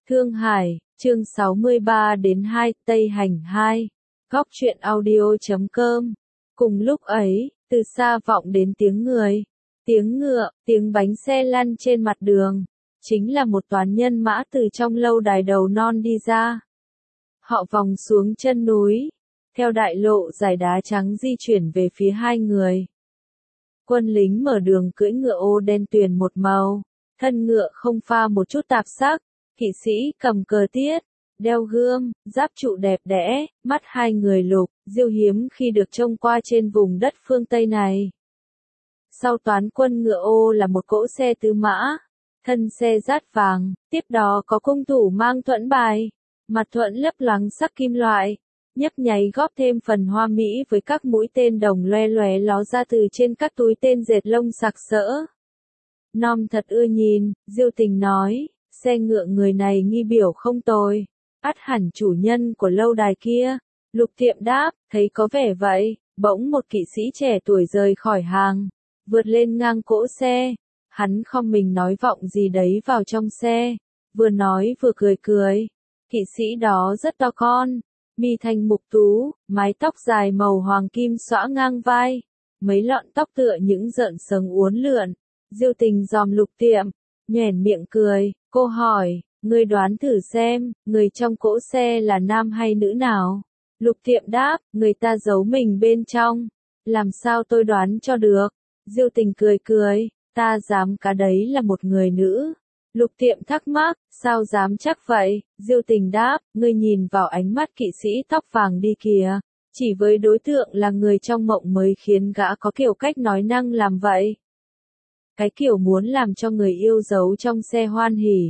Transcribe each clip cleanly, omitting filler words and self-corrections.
Thương Hải, chương 63 đến 2, Tây Hành 2. Góc truyện audio.com. Cùng lúc ấy, từ xa vọng đến tiếng người, tiếng ngựa, tiếng bánh xe lăn trên mặt đường. Chính là một toán nhân mã từ trong lâu đài đầu non đi ra. Họ vòng xuống chân núi, theo đại lộ dài đá trắng di chuyển về phía hai người. Quân lính mở đường cưỡi ngựa ô đen tuyền một màu, thân ngựa không pha một chút tạp sắc. Kỵ sĩ cầm cờ tiết, đeo gươm, giáp trụ đẹp đẽ, mắt hai người lục, diêu hiếm khi được trông qua trên vùng đất phương Tây này. Sau toán quân ngựa ô là một cỗ xe tứ mã, thân xe dát vàng, tiếp đó có cung thủ mang thuẫn bài, mặt thuẫn lấp loáng sắc kim loại, nhấp nháy góp thêm phần hoa mỹ với các mũi tên đồng loe loé ló ra từ trên các túi tên dệt lông sặc sỡ. Nom thật ưa nhìn, Diêu Tình nói. Xe ngựa người này nghi biểu không tồi, ắt hẳn chủ nhân của lâu đài kia. Lục Tiệm đáp, thấy có vẻ vậy. Bỗng một kỵ sĩ trẻ tuổi rời khỏi hàng, vượt lên ngang cỗ xe. Hắn không mình nói vọng gì đấy vào trong xe, vừa nói vừa cười cười. Kỵ sĩ đó rất to con, mi thanh mục tú, mái tóc dài màu hoàng kim xõa ngang vai, mấy lọn tóc tựa những rợn sừng uốn lượn. Diêu Tình dòm Lục Tiệm, nhoẻn miệng cười. Cô hỏi, ngươi đoán thử xem, người trong cỗ xe là nam hay nữ nào? Lục Tiệm đáp, người ta giấu mình bên trong. Làm sao tôi đoán cho được? Diêu Tình cười cười, ta dám cá đấy là một người nữ. Lục Tiệm thắc mắc, sao dám chắc vậy? Diêu Tình đáp, ngươi nhìn vào ánh mắt kỵ sĩ tóc vàng đi kìa. Chỉ với đối tượng là người trong mộng mới khiến gã có kiểu cách nói năng làm vậy. Cái kiểu muốn làm cho người yêu giấu trong xe hoan hỉ.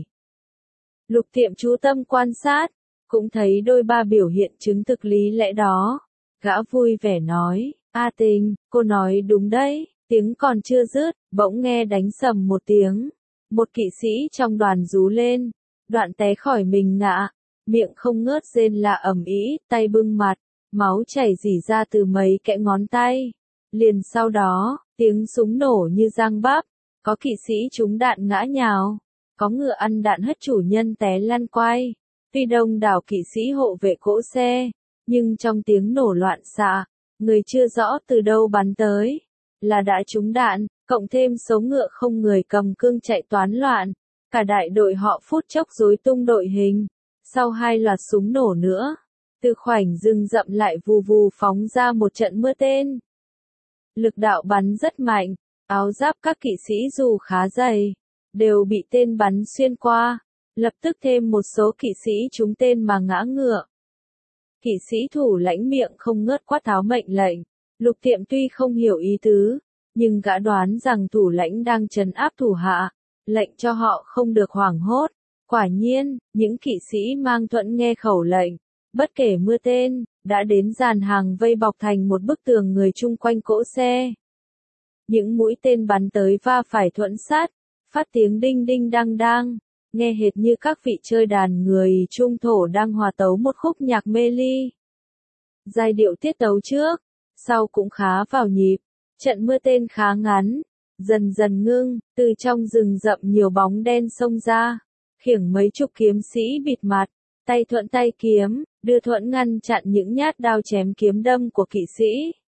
Lục Tiệm chú tâm quan sát, cũng thấy đôi ba biểu hiện chứng thực lý lẽ đó. Gã vui vẻ nói, A Tình, cô nói đúng đấy. Tiếng còn chưa dứt, bỗng nghe đánh sầm một tiếng. Một kỵ sĩ trong đoàn rú lên, đoạn té khỏi mình ngã, miệng không ngớt rên la ầm ĩ, tay bưng mặt, máu chảy rỉ ra từ mấy kẽ ngón tay. Liền sau đó, tiếng súng nổ như giang bắp. Có kỵ sĩ trúng đạn ngã nhào, có ngựa ăn đạn hất chủ nhân té lăn quay. Tuy đông đảo kỵ sĩ hộ vệ cỗ xe, nhưng trong tiếng nổ loạn xạ, người chưa rõ từ đâu bắn tới, là đã trúng đạn, cộng thêm số ngựa không người cầm cương chạy toán loạn. Cả đại đội họ phút chốc rối tung đội hình, sau hai loạt súng nổ nữa, từ khoảnh rừng rậm lại vù vù phóng ra một trận mưa tên. Lực đạo bắn rất mạnh. Áo giáp các kỵ sĩ dù khá dày, đều bị tên bắn xuyên qua, lập tức thêm một số kỵ sĩ trúng tên mà ngã ngựa. Kỵ sĩ thủ lãnh miệng không ngớt quát tháo mệnh lệnh. Lục Tiệm tuy không hiểu ý tứ, nhưng gã đoán rằng thủ lãnh đang trấn áp thủ hạ, lệnh cho họ không được hoảng hốt. Quả nhiên, những kỵ sĩ mang thuẫn nghe khẩu lệnh, bất kể mưa tên, đã đến dàn hàng vây bọc thành một bức tường người chung quanh cỗ xe. Những mũi tên bắn tới va phải thuẫn sắt, phát tiếng đinh đinh đang đang, nghe hệt như các vị chơi đàn người Trung Thổ đang hòa tấu một khúc nhạc mê ly. Giai điệu tiết tấu trước, sau cũng khá vào nhịp, trận mưa tên khá ngắn, dần dần ngưng, từ trong rừng rậm nhiều bóng đen xông ra, khiêng mấy chục kiếm sĩ bịt mặt, tay thuẫn tay kiếm, đưa thuẫn ngăn chặn những nhát đao chém kiếm đâm của kỵ sĩ.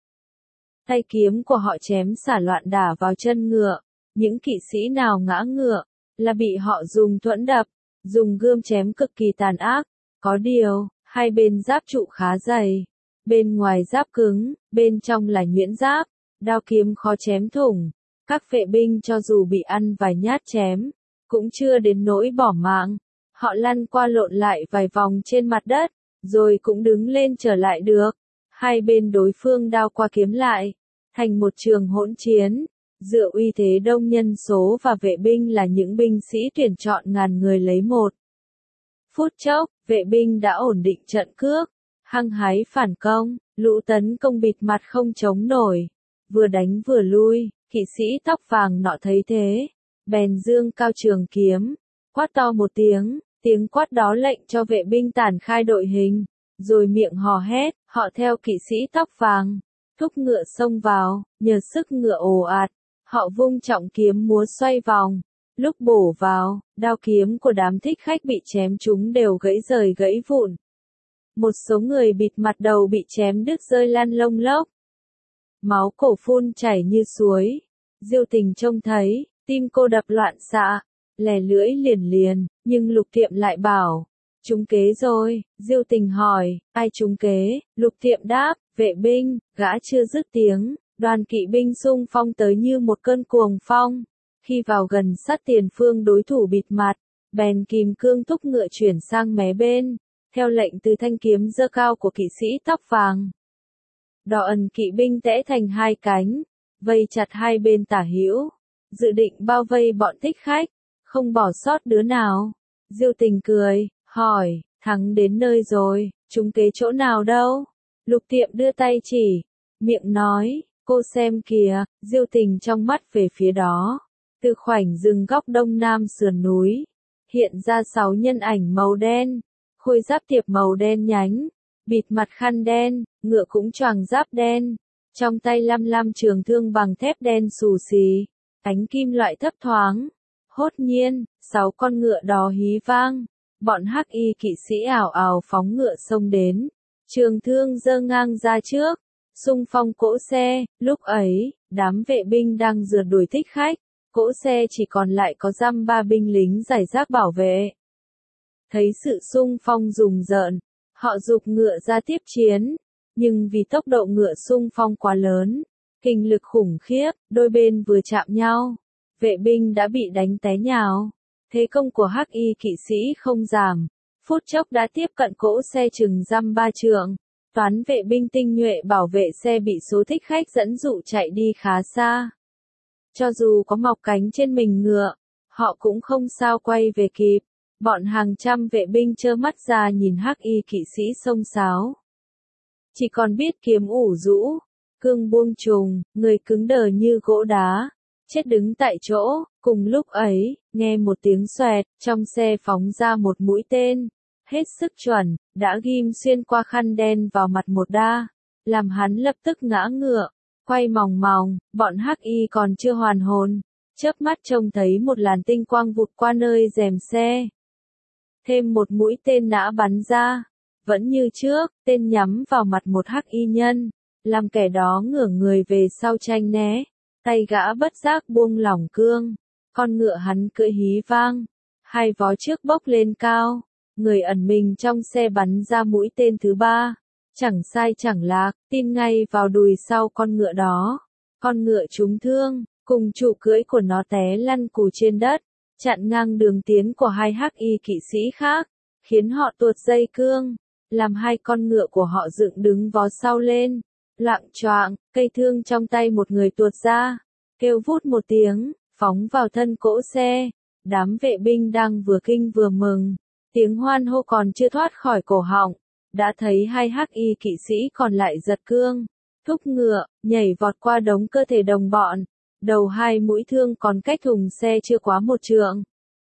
Tay kiếm của họ chém xả loạn đả vào chân ngựa, những kỵ sĩ nào ngã ngựa, là bị họ dùng thuẫn đập, dùng gươm chém cực kỳ tàn ác. Có điều, hai bên giáp trụ khá dày, bên ngoài giáp cứng, bên trong là nhuyễn giáp, đao kiếm khó chém thủng. Các vệ binh cho dù bị ăn vài nhát chém, cũng chưa đến nỗi bỏ mạng. Họ lăn qua lộn lại vài vòng trên mặt đất, rồi cũng đứng lên trở lại được. Hai bên đối phương đao qua kiếm lại, thành một trường hỗn chiến. Dựa uy thế đông nhân số và vệ binh là những binh sĩ tuyển chọn ngàn người lấy một. Phút chốc, vệ binh đã ổn định trận cước, hăng hái phản công, lũ tấn công bịt mặt không chống nổi, vừa đánh vừa lui. Kỵ sĩ tóc vàng nọ thấy thế, bèn dương cao trường kiếm, quát to một tiếng, tiếng quát đó lệnh cho vệ binh tản khai đội hình. Rồi miệng hò hét, họ theo kỵ sĩ tóc vàng, thúc ngựa xông vào, nhờ sức ngựa ồ ạt, họ vung trọng kiếm múa xoay vòng, Lúc bổ vào, đao kiếm của đám thích khách bị chém trúng đều gãy rời gãy vụn. Một số người bịt mặt đầu bị chém đứt rơi lăn lông lốc. Máu cổ phun chảy như suối. Diêu Tình trông thấy, tim cô đập loạn xạ, lè lưỡi liền liền, nhưng Lục Tiệm lại bảo, trúng kế rồi. Diêu Tình hỏi, ai trúng kế? Lục Tiệm đáp, vệ binh. Gã chưa dứt tiếng, đoàn kỵ binh xung phong tới như một cơn cuồng phong. Khi vào gần sát tiền phương đối thủ bịt mặt, bèn kìm cương thúc ngựa chuyển sang mé bên, theo lệnh từ thanh kiếm giơ cao của kỵ sĩ tóc vàng. Đỏ ẩn kỵ binh tẽ thành hai cánh, vây chặt hai bên tả hữu, dự định bao vây bọn thích khách, không bỏ sót đứa nào. Diêu Tình cười, hỏi, thắng đến nơi rồi, trúng kế chỗ nào đâu? Lục Tiệm đưa tay chỉ, miệng nói, cô xem kìa. Diêu Tình trong mắt về phía đó. Từ khoảnh rừng góc đông nam sườn núi, hiện ra 6 nhân ảnh màu đen, khôi giáp tiệp màu đen nhánh, bịt mặt khăn đen, ngựa cũng choàng giáp đen, trong tay lăm trường thương bằng thép đen xù xì, ánh kim loại thấp thoáng. Hốt nhiên, 6 con ngựa đó hí vang, bọn hắc y kỵ sĩ ảo ảo phóng ngựa xông đến, trường thương giơ ngang ra trước, xung phong cỗ xe. Lúc ấy, đám vệ binh đang rượt đuổi thích khách. Cỗ xe chỉ còn lại có dăm 3 binh lính rải rác bảo vệ. Thấy sự xung phong rùng rợn, họ giục ngựa ra tiếp chiến, nhưng vì tốc độ ngựa xung phong quá lớn, kinh lực khủng khiếp, đôi bên vừa chạm nhau, vệ binh đã bị đánh té nhào. Thế công của hắc y kỵ sĩ không giảm, phút chốc đã tiếp cận cỗ xe chừng dăm 3 trượng. Toán vệ binh tinh nhuệ bảo vệ xe bị số thích khách dẫn dụ chạy đi khá xa. Cho dù có mọc cánh trên mình ngựa, họ cũng không sao quay về kịp. Bọn hàng trăm vệ binh trơ mắt ra nhìn hắc y kỵ sĩ xông xáo. Chỉ còn biết kiếm ủ rũ, cương buông trùng, người cứng đờ như gỗ đá, chết đứng tại chỗ. Cùng lúc ấy, nghe một tiếng xoẹt, trong xe phóng ra một mũi tên, hết sức chuẩn, đã ghim xuyên qua khăn đen vào mặt một đa, làm hắn lập tức ngã ngựa. Quay mòng mòng, bọn hắc y còn chưa hoàn hồn, chớp mắt trông thấy một làn tinh quang vụt qua nơi rèm xe. Thêm một mũi tên nã bắn ra, vẫn như trước, tên nhắm vào mặt một hắc y nhân, làm kẻ đó ngửa người về sau tranh né, tay gã bất giác buông lỏng cương, con ngựa hắn cưỡi hí vang, hai vó trước bốc lên cao, người ẩn mình trong xe bắn ra mũi tên thứ 3. Chẳng sai chẳng lạc, tin ngay vào đùi sau con ngựa đó. Con ngựa trúng thương, cùng trụ cưỡi của nó té lăn cù trên đất, chặn ngang đường tiến của hai hắc y kỵ sĩ khác, khiến họ tuột dây cương, làm hai con ngựa của họ dựng đứng vó sau lên. Loạng choạng, cây thương trong tay một người tuột ra, kêu vút một tiếng, phóng vào thân cỗ xe. Đám vệ binh đang vừa kinh vừa mừng, tiếng hoan hô còn chưa thoát khỏi cổ họng. Đã thấy hai hắc y kỵ sĩ còn lại giật cương, thúc ngựa, nhảy vọt qua đống cơ thể đồng bọn, đầu hai mũi thương còn cách thùng xe chưa quá một trượng.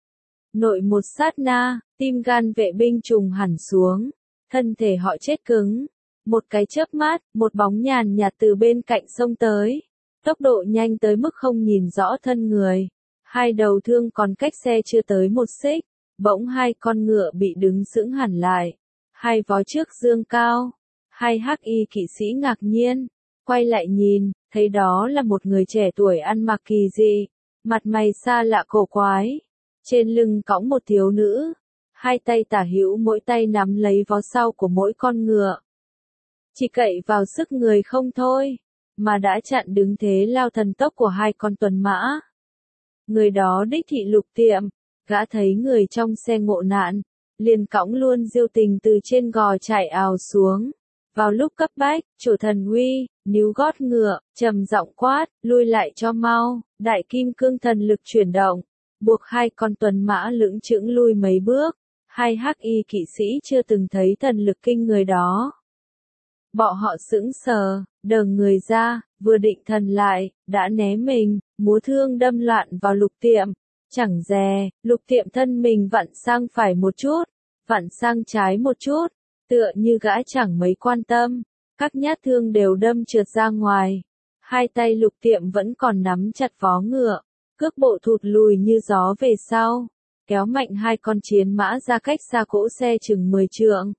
Nội một sát na, tim gan vệ binh trùng hẳn xuống, thân thể họ chết cứng. Một cái chớp mắt, một bóng nhàn nhạt từ bên cạnh xông tới, tốc độ nhanh tới mức không nhìn rõ thân người. Hai đầu thương còn cách xe chưa tới một xích, bỗng hai con ngựa bị đứng sững hẳn lại. Hai vó trước dương cao, hai hắc y kỵ sĩ ngạc nhiên, quay lại nhìn, thấy đó là một người trẻ tuổi ăn mặc kỳ dị, mặt mày xa lạ cổ quái, trên lưng cõng một thiếu nữ, hai tay tả hữu mỗi tay nắm lấy vó sau của mỗi con ngựa. Chỉ cậy vào sức người không thôi, mà đã chặn đứng thế lao thần tốc của hai con tuần mã. Người đó đích thị Lục Tiệm, gã thấy người trong xe ngộ nạn, liền cõng luôn Diêu Tình từ trên gò chạy ào xuống. Vào lúc cấp bách, chủ thần uy, níu gót ngựa, trầm giọng quát, lui lại cho mau. Đại kim cương thần lực chuyển động, buộc hai con tuần mã lững chững lui mấy bước. Hai hắc y kỵ sĩ chưa từng thấy thần lực kinh người đó. Bọn họ sững sờ, đờ người ra, vừa định thần lại, đã né mình, múa thương đâm loạn vào Lục Tiệm. Chẳng dè, Lục Tiệm thân mình vặn sang phải một chút, vặn sang trái một chút, tựa như gã chẳng mấy quan tâm, các nhát thương đều đâm trượt ra ngoài. Hai tay Lục Tiệm vẫn còn nắm chặt vó ngựa, cước bộ thụt lùi như gió về sau, kéo mạnh hai con chiến mã ra cách xa cỗ xe chừng 10 trượng.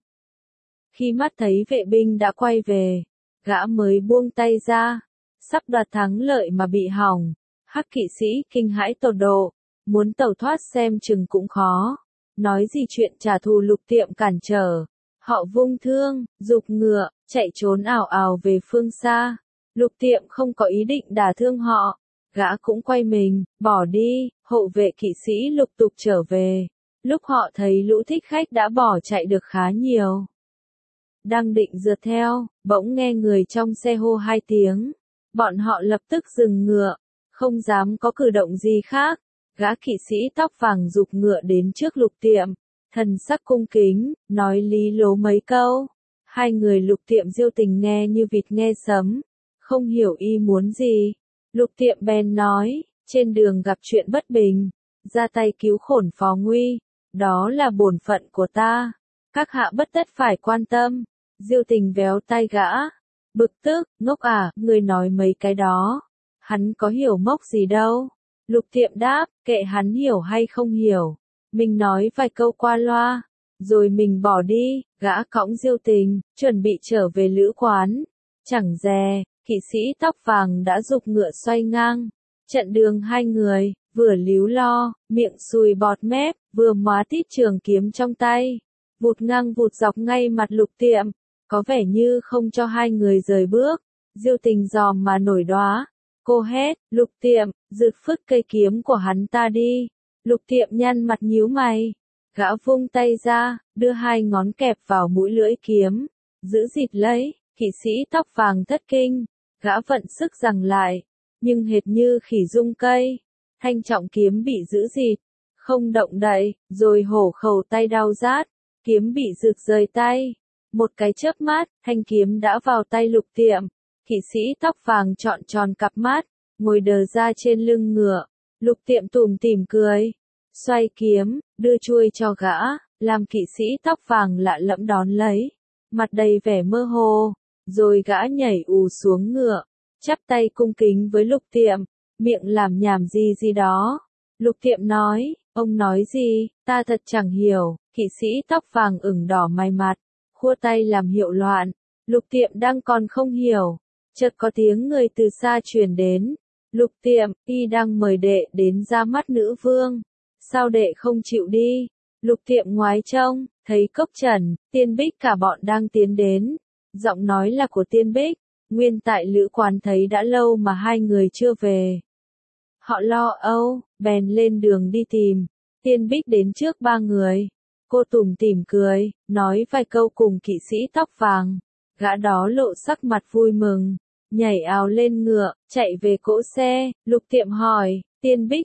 Khi mắt thấy vệ binh đã quay về, gã mới buông tay ra, sắp đoạt thắng lợi mà bị hỏng. Hắc kỵ sĩ kinh hãi tột độ, muốn tẩu thoát xem chừng cũng khó. Nói gì chuyện trả thù Lục Tiệm cản trở. Họ vung thương, giục ngựa, chạy trốn ào ào về phương xa. Lục Tiệm không có ý định đả thương họ. Gã cũng quay mình, bỏ đi, hộ vệ kỵ sĩ lục tục trở về. Lúc họ thấy lũ thích khách đã bỏ chạy được khá nhiều. Đang định rượt theo, bỗng nghe người trong xe hô hai tiếng. Bọn họ lập tức dừng ngựa, không dám có cử động gì khác. Gã kỵ sĩ tóc vàng giục ngựa đến trước Lục Tiệm, thần sắc cung kính, nói lý lố mấy câu. Hai người Lục Tiệm Diêu Tình nghe như vịt nghe sấm, không hiểu y muốn gì. Lục Tiệm bèn nói, trên đường gặp chuyện bất bình, ra tay cứu khổn phó nguy, đó là bổn phận của ta, các hạ bất tất phải quan tâm. Diêu Tình véo tay gã, bực tức, ngốc à, người nói mấy cái đó, hắn có hiểu mốc gì đâu. Lục Tiệm đáp, kệ hắn hiểu hay không hiểu, mình nói vài câu qua loa, rồi mình bỏ đi. Gã cõng Diêu Tình, chuẩn bị trở về lữ quán. Chẳng dè, kỵ sĩ tóc vàng đã giục ngựa xoay ngang. Trận đường hai người, vừa líu lo, miệng sùi bọt mép, vừa móa tít trường kiếm trong tay. Vụt ngang vụt dọc ngay mặt Lục Tiệm, có vẻ như không cho hai người rời bước. Diêu Tình giòm mà nổi đoá. Cô hét, Lục Tiệm, rực phức cây kiếm của hắn ta đi. Lục Tiệm nhăn mặt nhíu mày. Gã vung tay ra, đưa hai ngón kẹp vào mũi lưỡi kiếm, giữ dịt lấy. Kỵ sĩ tóc vàng thất kinh, gã vận sức giằng lại, nhưng hệt như khỉ rung cây. Thanh trọng kiếm bị giữ dịt, không động đậy, rồi hổ khẩu tay đau rát, kiếm bị rực rời tay. Một cái chớp mắt, thanh kiếm đã vào tay Lục Tiệm. Kỵ sĩ tóc vàng trọn tròn cặp mắt, ngồi đờ ra trên lưng ngựa. Lục Tiệm tủm tỉm cười, xoay kiếm, đưa chuôi cho gã, làm kỵ sĩ tóc vàng lạ lẫm đón lấy, mặt đầy vẻ mơ hồ, rồi gã nhảy ù xuống ngựa, chắp tay cung kính với Lục Tiệm, miệng làm nhảm gì đó. Lục Tiệm nói, ông nói gì, ta thật chẳng hiểu. Kỵ sĩ tóc vàng ửng đỏ mai mặt, khua tay làm hiệu loạn. Lục Tiệm đang còn không hiểu, chợt có tiếng người từ xa truyền đến. Lục Tiệm, y đang mời đệ đến ra mắt nữ vương. Sao đệ không chịu đi? Lục Tiệm ngoái trông, thấy Cốc Trần, Tiên Bích cả bọn đang tiến đến. Giọng nói là của Tiên Bích. Nguyên tại lữ quán thấy đã lâu mà hai người chưa về. Họ lo âu, bèn lên đường đi tìm. Tiên Bích đến trước ba người. Cô tủm tỉm cười, nói vài câu cùng kỵ sĩ tóc vàng. Gã đó lộ sắc mặt vui mừng, nhảy ào lên ngựa, chạy về cỗ xe. Lục Tiệm hỏi, Tiên Bích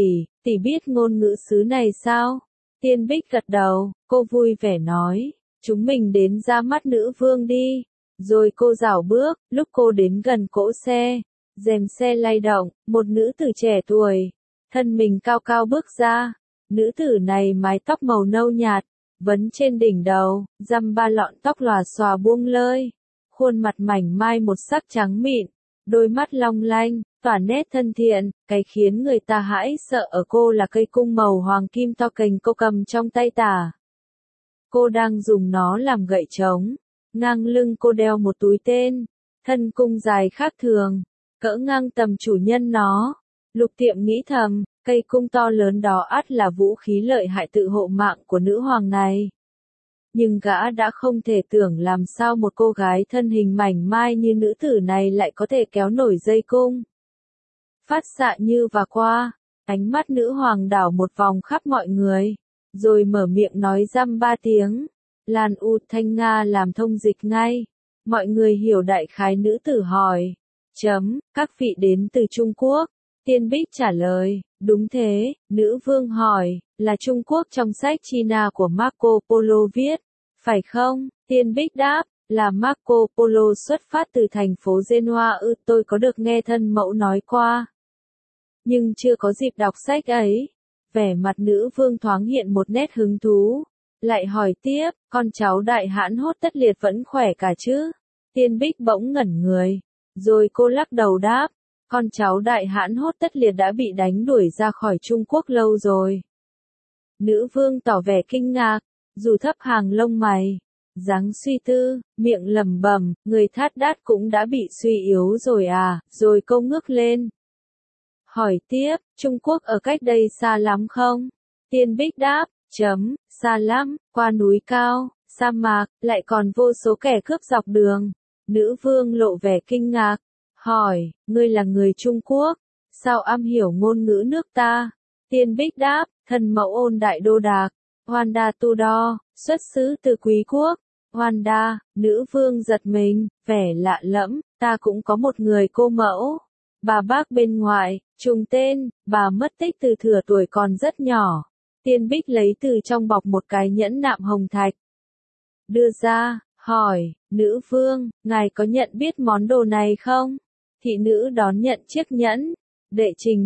tỷ biết ngôn ngữ xứ này sao? Tiên Bích gật đầu, cô vui vẻ nói, chúng mình đến ra mắt nữ vương đi. Rồi cô rảo bước, lúc cô đến gần cỗ xe, rèm xe lay động, một nữ tử trẻ tuổi, thân mình cao cao bước ra. Nữ tử này mái tóc màu nâu nhạt, vấn trên đỉnh đầu, dăm ba lọn tóc lòa xòa buông lơi. Khuôn mặt mảnh mai một sắc trắng mịn, đôi mắt long lanh, tỏa nét thân thiện. Cái khiến người ta hãi sợ ở cô là cây cung màu hoàng kim to cành cô cầm trong tay tả. Cô đang dùng nó làm gậy trống. Ngang lưng cô đeo một túi tên, thân cung dài khác thường, cỡ ngang tầm chủ nhân nó. Lục Tiệm nghĩ thầm, cây cung to lớn đó ắt là vũ khí lợi hại tự hộ mạng của nữ hoàng này. Nhưng gã đã không thể tưởng làm sao một cô gái thân hình mảnh mai như nữ tử này lại có thể kéo nổi dây cung. Phát xạ như và qua, ánh mắt nữ hoàng đảo một vòng khắp mọi người, rồi mở miệng nói dăm ba tiếng. Lan U Thanh Nga làm thông dịch ngay. Mọi người hiểu đại khái. Nữ tử hỏi. Các vị đến từ Trung Quốc. Tiên Bích trả lời. Đúng thế. Nữ vương hỏi. Là Trung Quốc trong sách China của Marco Polo viết, phải không? Tiên Bích đáp. Là Marco Polo xuất phát từ thành phố Genoa. Tôi có được nghe thân mẫu nói qua, nhưng chưa có dịp đọc sách ấy. Vẻ mặt nữ vương thoáng hiện một nét hứng thú. Lại hỏi tiếp, con cháu đại hãn Hốt tất liệt vẫn khỏe cả chứ? Tiên Bích bỗng ngẩn người, rồi cô lắc đầu đáp, Con cháu đại hãn hốt tất liệt đã bị đánh đuổi ra khỏi Trung Quốc lâu rồi. Nữ vương tỏ vẻ kinh ngạc, dù thấp hàng lông mày, dáng suy tư, miệng lẩm bẩm, người Thát Đát cũng đã bị suy yếu rồi à, rồi câu ngước lên. Hỏi tiếp, Trung Quốc ở cách đây xa lắm không? Tiên Bích đáp, xa lắm, qua núi cao, sa mạc, lại còn vô số kẻ cướp dọc đường. Nữ vương lộ vẻ kinh ngạc, hỏi, ngươi là người Trung Quốc, sao am hiểu ngôn ngữ nước ta? Tiên Bích đáp, thần mẫu Ôn Đại Đô Đạc, Wanda Tudor, xuất xứ từ Quý quốc. Wanda, nữ vương giật mình, vẻ lạ lẫm, ta cũng có một người cô mẫu. Bà bác bên ngoài, trùng tên, bà mất tích từ thừa tuổi còn rất nhỏ. Tiên Bích lấy từ trong bọc một cái nhẫn nạm hồng thạch. Đưa ra, hỏi, nữ vương, ngài có nhận biết món đồ này không? Thị nữ đón nhận chiếc nhẫn. Đệ trình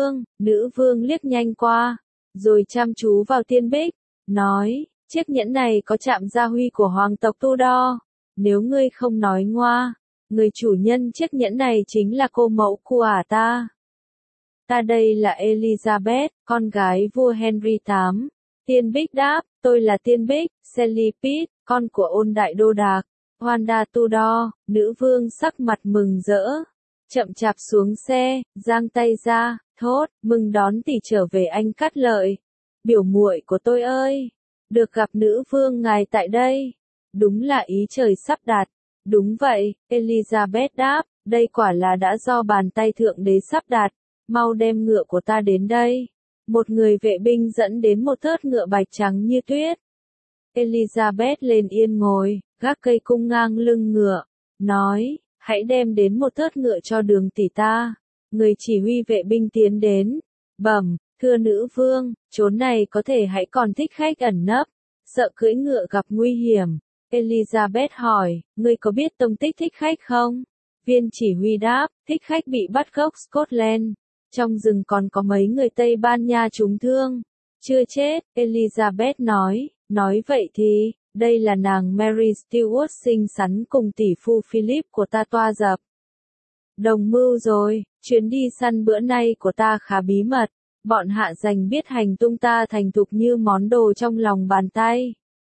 nữ vương liếc nhanh qua, rồi chăm chú vào Tiên Bích, nói, chiếc nhẫn này có chạm gia huy của hoàng tộc Tudor. Nếu ngươi không nói ngoa, người chủ nhân chiếc nhẫn này chính là cô mẫu của ta. Ta đây là Elizabeth, con gái vua Henry VIII. Tiên Bích đáp, tôi là Tiên Bích, Sally Pitt, con của Ôn Đại Đô Đạc, Wanda Tudor. Nữ vương sắc mặt mừng rỡ, chậm chạp xuống xe, giang tay ra, thốt, mừng đón tỷ trở về anh Cát Lợi. Biểu muội của tôi ơi, được gặp nữ vương ngài tại đây. Đúng là ý trời sắp đặt. Đúng vậy, Elizabeth đáp, đây quả là đã do bàn tay thượng đế sắp đặt. Mau đem ngựa của ta đến đây. Một người vệ binh dẫn đến một thớt ngựa bạch trắng như tuyết. Elizabeth lên yên ngồi, gác cây cung ngang lưng ngựa, nói, hãy đem đến một thớt ngựa cho đường tỷ ta. Người chỉ huy vệ binh tiến đến, bẩm, thưa nữ vương, chốn này có thể hãy còn thích khách ẩn nấp, sợ cưỡi ngựa gặp nguy hiểm. Elizabeth hỏi, ngươi có biết tông tích thích khách không? Viên chỉ huy đáp, thích khách bị bắt gốc Scotland. Trong rừng còn có mấy người Tây Ban Nha trúng thương. Chưa chết, Elizabeth nói vậy thì, đây là nàng Mary Stuart xinh xắn cùng tỷ phu Philip của ta toa dập. Đồng mưu rồi, chuyến đi săn bữa nay của ta khá bí mật, bọn hạ dành biết hành tung ta thành thục như món đồ trong lòng bàn tay.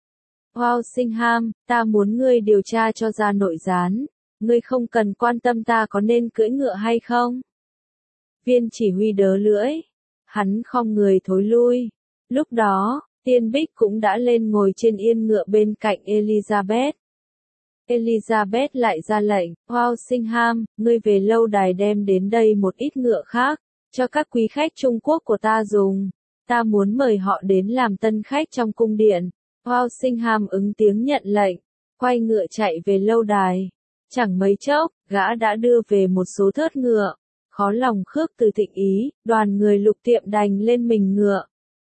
Walsingham, ta muốn ngươi điều tra cho ra nội gián, ngươi không cần quan tâm ta có nên cưỡi ngựa hay không. Viên chỉ huy đớ lưỡi, hắn khom người thối lui. Lúc đó, Tiên Bích cũng đã lên ngồi trên yên ngựa bên cạnh Elizabeth. Elizabeth lại ra lệnh, Walsingham, ngươi về lâu đài đem đến đây một ít ngựa khác, cho các quý khách Trung Quốc của ta dùng. Ta muốn mời họ đến làm tân khách trong cung điện. Walsingham ứng tiếng nhận lệnh, quay ngựa chạy về lâu đài. Chẳng mấy chốc, gã đã đưa về một số thớt ngựa. Khó lòng khước từ thịnh ý, đoàn người Lục Tiệm đành lên mình ngựa.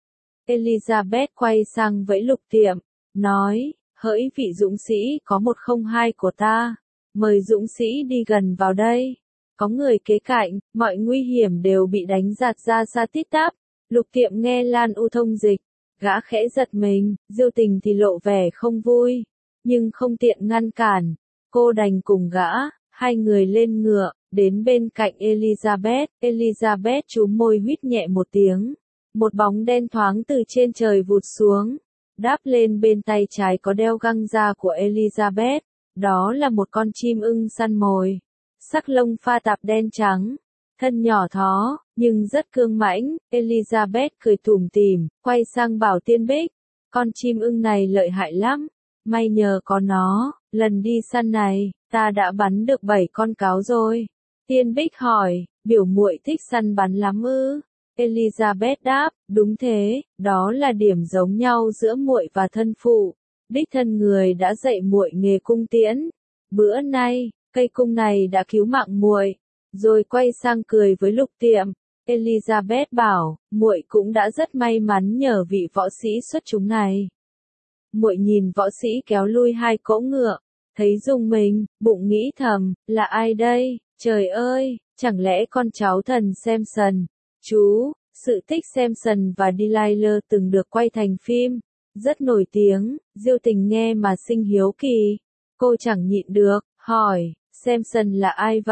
Elizabeth quay sang vẫy Lục Tiệm, nói, hỡi vị dũng sĩ có 102 của ta, mời dũng sĩ đi gần vào đây. Có người kế cạnh, mọi nguy hiểm đều bị đánh giạt ra xa tít tắp. Lục Tiệm nghe Lan U thông dịch, gã khẽ giật mình, Diêu Tình thì lộ vẻ không vui, nhưng không tiện ngăn cản. Cô đành cùng gã, hai người lên ngựa, đến bên cạnh Elizabeth. Elizabeth chúm môi huýt nhẹ một tiếng. Một bóng đen thoáng từ trên trời vụt xuống, đáp lên bên tay trái có đeo găng da của Elizabeth. Đó là một con chim ưng săn mồi, sắc lông pha tạp đen trắng, thân nhỏ thó, nhưng rất cương mãnh. Elizabeth cười tủm tỉm, quay sang bảo Tiên Bích, con chim ưng này lợi hại lắm, may nhờ có nó, lần đi săn này, ta đã bắn được 7 con cáo rồi. Tiên Bích hỏi, biểu muội thích săn bắn lắm ư? Elizabeth đáp, đúng thế, đó là điểm giống nhau giữa muội và thân phụ. Đích thân người đã dạy muội nghề cung tiễn. Bữa nay, cây cung này đã cứu mạng muội. Rồi quay sang cười với Lục Tiệm. Elizabeth bảo, muội cũng đã rất may mắn nhờ vị võ sĩ xuất chúng này. Muội nhìn võ sĩ kéo lui 2 cỗ ngựa, thấy rùng mình, bụng nghĩ thầm, là ai đây? Trời ơi, chẳng lẽ con cháu thần Samson? Chú, sự tích Samson và Delilah từng được quay thành phim, rất nổi tiếng. Diêu Tình nghe mà sinh hiếu kỳ. Cô chẳng nhịn được, hỏi, Samson là ai vậy?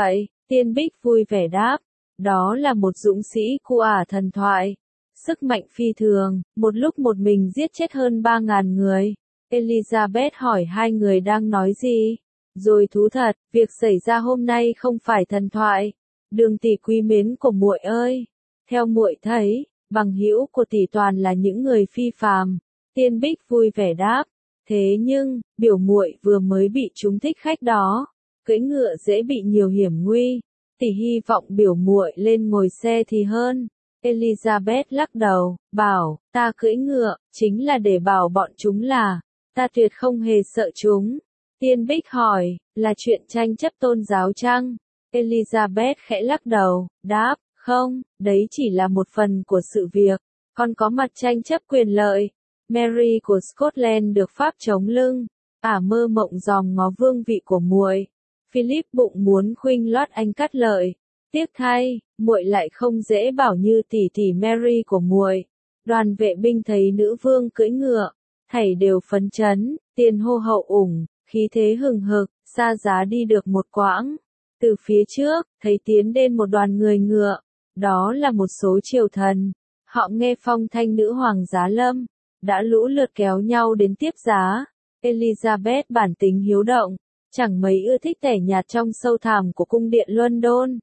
Tiên Bích vui vẻ đáp, đó là một dũng sĩ cu ả thần thoại. Sức mạnh phi thường, một lúc một mình giết chết hơn 3.000 người. Elizabeth hỏi hai người đang nói gì. Rồi thú thật, việc xảy ra hôm nay không phải thần thoại. Đường tỷ quý mến của muội ơi, theo muội thấy, bằng hữu của tỷ toàn là những người phi phàm. Tiên Bích vui vẻ đáp, thế nhưng, biểu muội vừa mới bị chúng thích khách đó, cưỡi ngựa dễ bị nhiều hiểm nguy. Tỷ hy vọng biểu muội lên ngồi xe thì hơn. Elizabeth lắc đầu, bảo, ta cưỡi ngựa, chính là để bảo bọn chúng là, ta tuyệt không hề sợ chúng. Tiên Bích hỏi, là chuyện tranh chấp tôn giáo chăng? Elizabeth khẽ lắc đầu, đáp, không, đấy chỉ là một phần của sự việc, còn có mặt tranh chấp quyền lợi. Mary của Scotland được Pháp chống lưng, ả mơ mộng dòm ngó vương vị của muội. Philip bụng muốn khuynh loát anh cắt lợi. Tiếc thay, muội lại không dễ bảo như tỷ tỷ Mary của muội. Đoàn vệ binh thấy nữ vương cưỡi ngựa, thảy đều phấn chấn, tiền hô hậu ủng, khí thế hừng hực, xa giá đi được một quãng. Từ phía trước, thấy tiến đến một đoàn người ngựa, đó là một số triều thần. Họ nghe phong thanh nữ hoàng giá lâm, đã lũ lượt kéo nhau đến tiếp giá. Elizabeth bản tính hiếu động, chẳng mấy ưa thích tẻ nhạt trong sâu thẳm của cung điện London,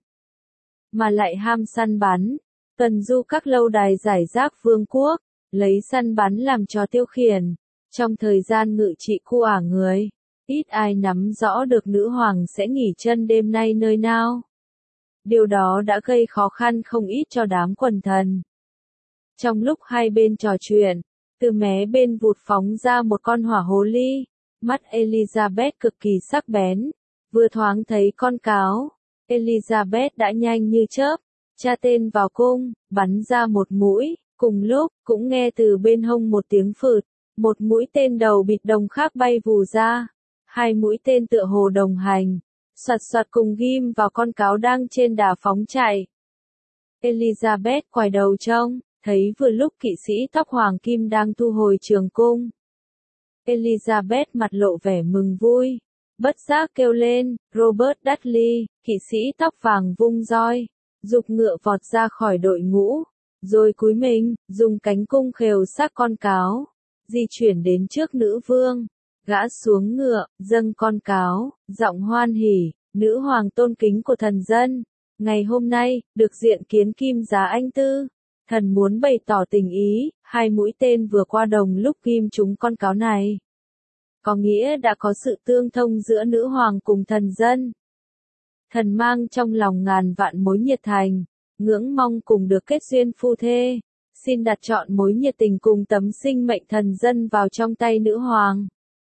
mà lại ham săn bắn, tuần du các lâu đài giải rác vương quốc, lấy săn bắn làm trò tiêu khiển. Trong thời gian ngự trị cu ả người, ít ai nắm rõ được nữ hoàng sẽ nghỉ chân đêm nay nơi nào. Điều đó đã gây khó khăn không ít cho đám quần thần. Trong lúc hai bên trò chuyện, từ mé bên vụt phóng ra một con hỏa hồ ly. Mắt Elizabeth cực kỳ sắc bén, vừa thoáng thấy con cáo, Elizabeth đã nhanh như chớp, tra tên vào cung, bắn ra một mũi, cùng lúc, cũng nghe từ bên hông một tiếng phụt, một mũi tên đầu bịt đồng khác bay vù ra, hai mũi tên tựa hồ đồng hành, xoạt xoạt cùng ghim vào con cáo đang trên đà phóng chạy. Elizabeth quay đầu trông, thấy vừa lúc kỵ sĩ tóc hoàng kim đang thu hồi trường cung. Elizabeth mặt lộ vẻ mừng vui, bất giác kêu lên, Robert Dudley, kỵ sĩ tóc vàng vung roi, giục ngựa vọt ra khỏi đội ngũ, rồi cúi mình, dùng cánh cung khều xác con cáo, di chuyển đến trước nữ vương, gã xuống ngựa, dâng con cáo, giọng hoan hỉ, nữ hoàng tôn kính của thần dân, ngày hôm nay, được diện kiến kim giá anh tư. Thần muốn bày tỏ tình ý, hai mũi tên vừa qua đồng lúc ghim trúng con cáo này. Có nghĩa đã có sự tương thông giữa nữ hoàng cùng thần dân. Thần mang trong lòng ngàn vạn mối nhiệt thành, ngưỡng mong cùng được kết duyên phu thê. Xin đặt chọn mối nhiệt tình cùng tấm sinh mệnh thần dân vào trong tay nữ hoàng.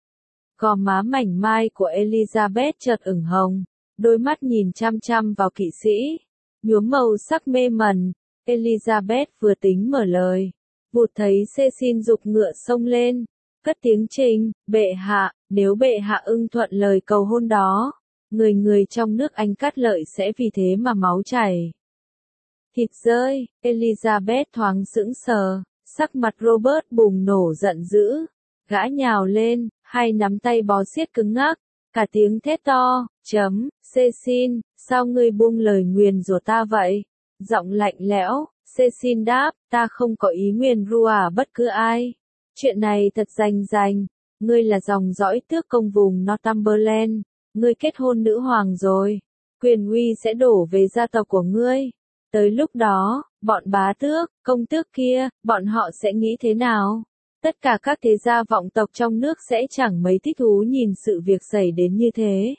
Gò má mảnh mai của Elizabeth chợt ửng hồng, đôi mắt nhìn chăm chăm vào kỵ sĩ, nhuốm màu sắc mê mẩn. Elizabeth vừa tính mở lời, vụt thấy Cecil giục ngựa xông lên, cất tiếng trình, bệ hạ, nếu bệ hạ ưng thuận lời cầu hôn đó, người người trong nước Anh cắt lợi sẽ vì thế mà máu chảy. Thịt rơi, Elizabeth thoáng sững sờ, sắc mặt Robert bùng nổ giận dữ, gã nhào lên, hai nắm tay bó siết cứng ngắc, cả tiếng thét to, Cecil, sao ngươi buông lời nguyền rủa ta vậy? Giọng lạnh lẽo, Cecil đáp, ta không có ý nguyền rủa bất cứ ai. Chuyện này thật rành, ngươi là dòng dõi tước công vùng Northumberland, ngươi kết hôn nữ hoàng rồi, quyền uy sẽ đổ về gia tộc của ngươi. Tới lúc đó, bọn bá tước, công tước kia, bọn họ sẽ nghĩ thế nào? Tất cả các thế gia vọng tộc trong nước sẽ chẳng mấy thích thú nhìn sự việc xảy đến như thế.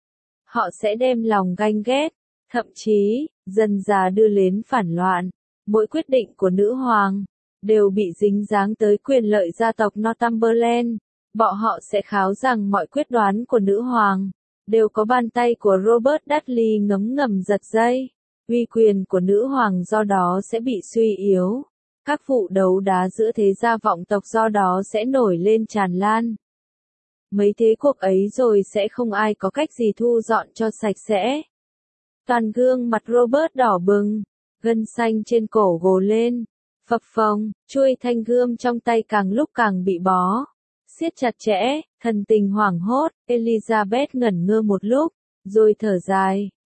Họ sẽ đem lòng ganh ghét, thậm chí, dần dà đưa đến phản loạn. Mỗi quyết định của nữ hoàng đều bị dính dáng tới quyền lợi gia tộc Northumberland. Bọn họ sẽ kháo rằng mọi quyết đoán của nữ hoàng đều có bàn tay của Robert Dudley ngấm ngầm giật dây. Uy quyền của nữ hoàng do đó sẽ bị suy yếu. Các vụ đấu đá giữa thế gia vọng tộc do đó sẽ nổi lên tràn lan. Mấy thế cuộc ấy rồi sẽ không ai có cách gì thu dọn cho sạch sẽ. Toàn gương mặt Robert đỏ bừng, gân xanh trên cổ gồ lên, phập phồng, chuôi thanh gươm trong tay càng lúc càng bị bó, siết chặt chẽ, thần tình hoảng hốt. Elizabeth ngẩn ngơ một lúc, rồi thở dài,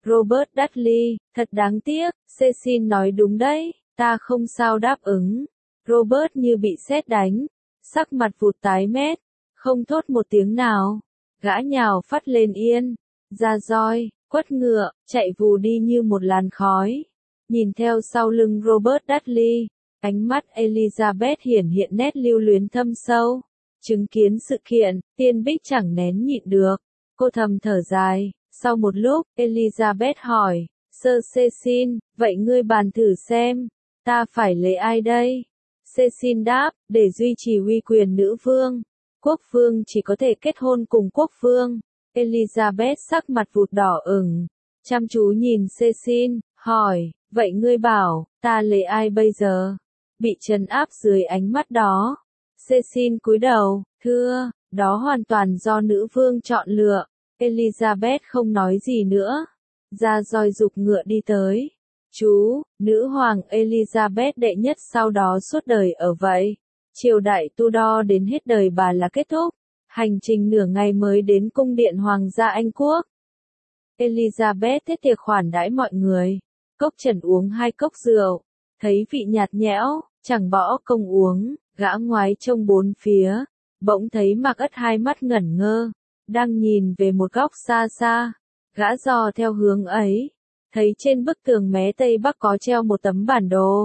Robert Dudley, thật đáng tiếc, Cecil nói đúng đấy, ta không sao đáp ứng. Robert như bị sét đánh, sắc mặt vụt tái mét, không thốt một tiếng nào. Gã nhào phát lên yên, ra roi, quất ngựa, chạy vù đi như một làn khói. Nhìn theo sau lưng Robert Dudley, ánh mắt Elizabeth hiển hiện nét lưu luyến thâm sâu. Chứng kiến sự kiện, Tiên Bích chẳng nén nhịn được. Cô thầm thở dài, sau một lúc, Elizabeth hỏi, Sir Cecil, vậy ngươi bàn thử xem, ta phải lấy ai đây? Cecil đáp, để duy trì uy quyền nữ vương. Quốc vương chỉ có thể kết hôn cùng quốc vương. Elizabeth sắc mặt vụt đỏ ửng, chăm chú nhìn Cecil, hỏi, vậy ngươi bảo, ta lấy ai bây giờ? Bị trấn áp dưới ánh mắt đó. Cecil cúi đầu, thưa, đó hoàn toàn do nữ vương chọn lựa. Elizabeth không nói gì nữa. Ra roi dục ngựa đi tới. Chú, nữ hoàng Elizabeth đệ nhất sau đó suốt đời ở vậy. Triều đại Tudor đến hết đời bà là kết thúc. Hành trình nửa ngày mới đến cung điện hoàng gia Anh Quốc. Elizabeth thiết tiệc khoản đãi mọi người. Cốc Trần uống 2 cốc rượu. Thấy vị nhạt nhẽo, chẳng bỏ công uống, gã ngoái trông bốn phía. Bỗng thấy Mạc Ất hai mắt ngẩn ngơ, đang nhìn về một góc xa xa. Gã dò theo hướng ấy, thấy trên bức tường mé tây bắc có treo một tấm bản đồ.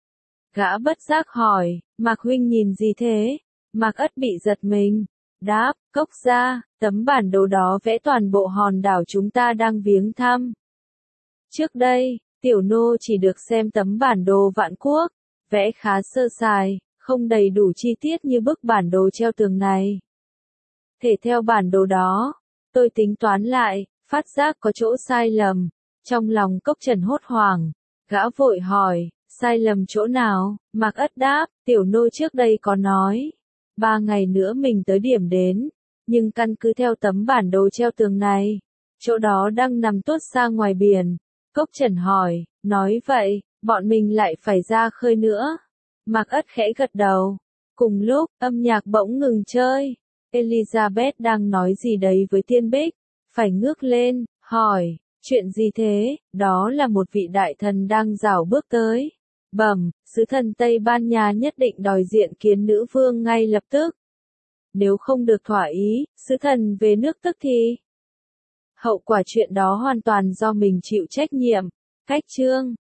Gã bất giác hỏi, Mạc huynh nhìn gì thế? Mạc Ất bị giật mình, đáp, Cốc gia, tấm bản đồ đó vẽ toàn bộ hòn đảo chúng ta đang viếng thăm. Trước đây, tiểu nô chỉ được xem tấm bản đồ vạn quốc, vẽ khá sơ sài, không đầy đủ chi tiết như bức bản đồ treo tường này. Thể theo bản đồ đó, tôi tính toán lại, phát giác có chỗ sai lầm. Trong lòng Cốc Trần hốt hoảng, gã vội hỏi, sai lầm chỗ nào? Mạc Ất đáp, tiểu nô trước đây có nói, 3 ngày nữa mình tới điểm đến, nhưng căn cứ theo tấm bản đồ treo tường này, chỗ đó đang nằm tuốt xa ngoài biển. Cốc Trần hỏi, nói vậy, bọn mình lại phải ra khơi nữa. Mạc Ất khẽ gật đầu. Cùng lúc, âm nhạc bỗng ngừng chơi. Elizabeth đang nói gì đấy với Tiên Bích, phải ngước lên, hỏi, chuyện gì thế? Đó là một vị đại thần đang rảo bước tới. Bẩm, sứ thần Tây Ban Nha nhất định đòi diện kiến nữ vương ngay lập tức. Nếu không được thỏa ý, sứ thần về nước tức thì hậu quả chuyện đó hoàn toàn do mình chịu trách nhiệm. Cách chương